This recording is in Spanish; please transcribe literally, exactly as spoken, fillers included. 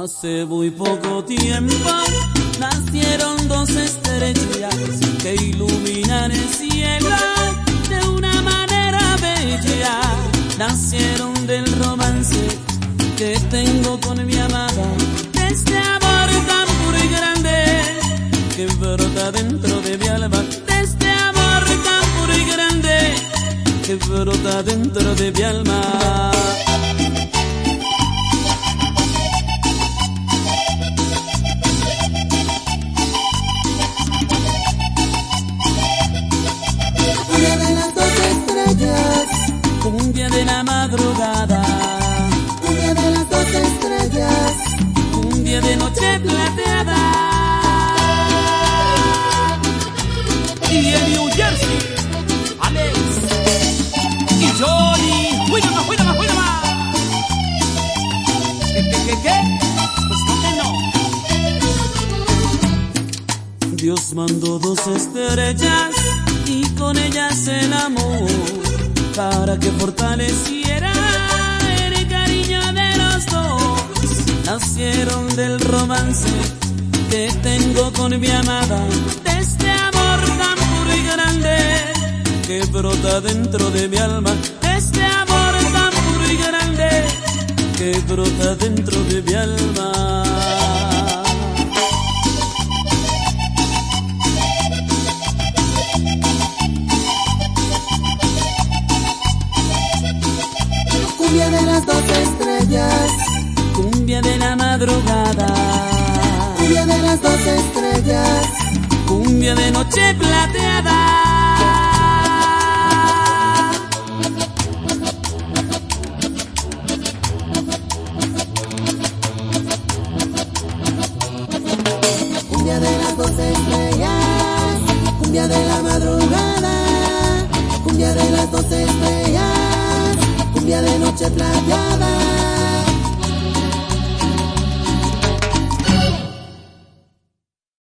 Hace muy poco tiempo nacieron dos estrellas que iluminan el cielo de una manera bella. Nacieron del romance que tengo con mi amada, de este amor tan puro y grande que brota dentro de mi alma, de este amor tan puro y grande que brota dentro de mi alma. Cumbia de la madrugada, cumbia de las dos estrellas, cumbia de noche plateada. Y en New Jersey, Alex y Johnny. ¡Cuida más, cuida más, cuida más! ¿Qué, qué, qué, qué? Pues no que no. Dios mandó dos estrellas y con ellas el amor, para que fortaleciera el cariño de los dos. Nacieron del romance que tengo con mi amada, de este amor tan puro y grande que brota dentro de mi alma, de este amor tan puro y grande que brota dentro de mi alma. cumbia de las dos estrellas, cumbia de la madrugada, cumbia de las dos estrellas, cumbia de noche plateada.